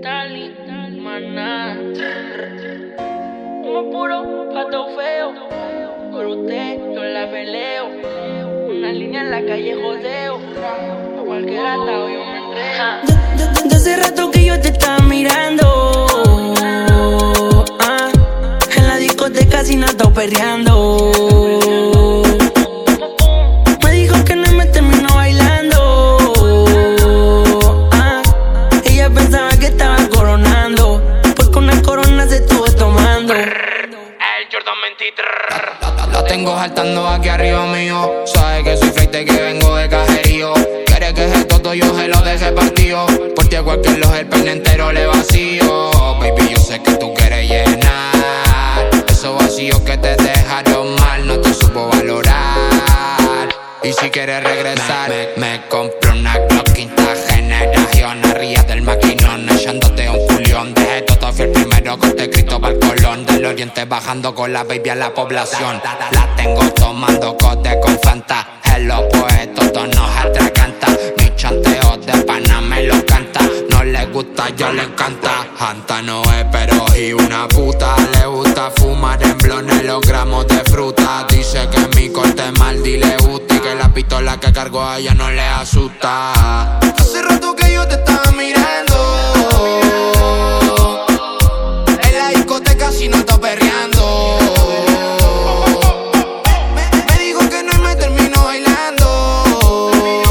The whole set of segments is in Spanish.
Tali, maná. Como puro pato feo. Por usted yo la peleo. Una línea en la calle jodeo. A cualquier atado yo me entrego. De hace rato que yo te estaba mirando. En la discoteca sin atado perreando. Me dijo que no me terminó bailando. Ella pensaba que estaba coronando, porque una corona se estuvo tomando. El Jordan 23. La tengo saltando aquí arriba mío. Sabe que soy fleite, que vengo de cajerío. Quiere que ese toto yo se lo deje partido. Por ti a cualquier loja el peine entero le vacío. Baby, yo sé que tú quieres llenar esos vacíos que te dejaron mal. No te supo valorar. Y si quieres regresar, me compré una Glock quinta generación. Arriba del maquinón, echándote un culión. Dejé todo fiel primero, corte Cristo pa'l Colón. Del oriente bajando con la baby a la población. La tengo tomando cote con Fanta. Hello poeto, tonos atracanta. Mi chanteo de pana me lo canta. No le gusta, yo le encanta. Janta no es, pero y una puta. Le gusta fumar en blones los gramos de fruta. Dice que mi corte es mal y le gusta. Y que la pistola que cargo a ella no le asusta. Hace rato que yo te estaba mirando. En la discoteca si no está perreando. Me dijo que no me terminó bailando.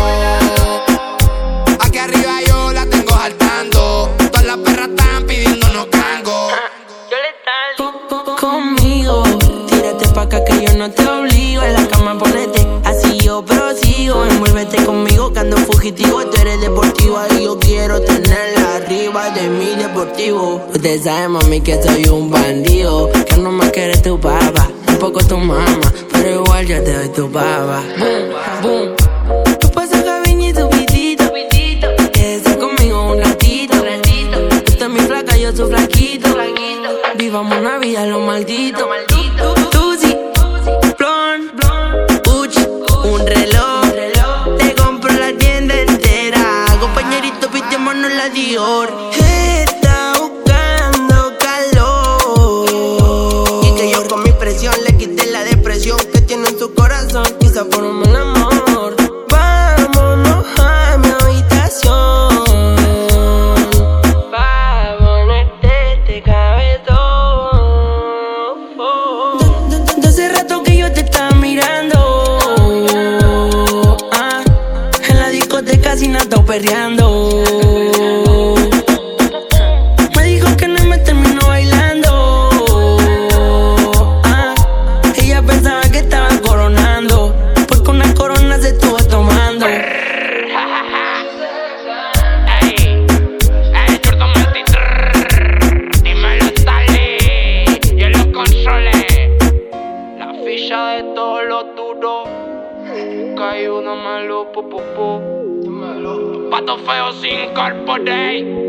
Aquí arriba yo la tengo saltando. Todas las perras están pidiéndonos cango. Yo le Tali. Conmigo, tírate pa' acá que yo no te obligo. En la cama ponete así yo prosigo. Envuélvete conmigo que ando fugitivo. Tú eres deportiva y yo quiero tenerla arriba de mi deportivo. Usted sabe, mami, que soy un bandido. Que no me quiere tu papá, tampoco tu mamá, pero igual yo te doy tu papá. Boom, boom. Tú pasas Gaviña y tu pitito. Quédese conmigo un ratito. Usted es mi flaca, yo soy flaquito. Vivamos una vida lo maldito. Tú sí, blon, Gucci, un reloj. Te compro la tienda entera. Compañerito, pitémonos la Dior. Está buscando calor. Y que yo con mi presión le quité la depresión que tiene en su corazón. Quizá por un buen amor. Vámonos a mi habitación. Pa' ponerte este cabezón. De hace rato que yo te estaba mirando. En la discoteca sin atado perreando. Me dijo que no me terminó bailando. Ella pensaba que estaba coronando, porque una corona se estuvo tomando. El Jordan 23. Dímelo, Tali. Y en los controles. La ficha de todos los duros. Busca ayuda, malo, Pato feo sin corporate.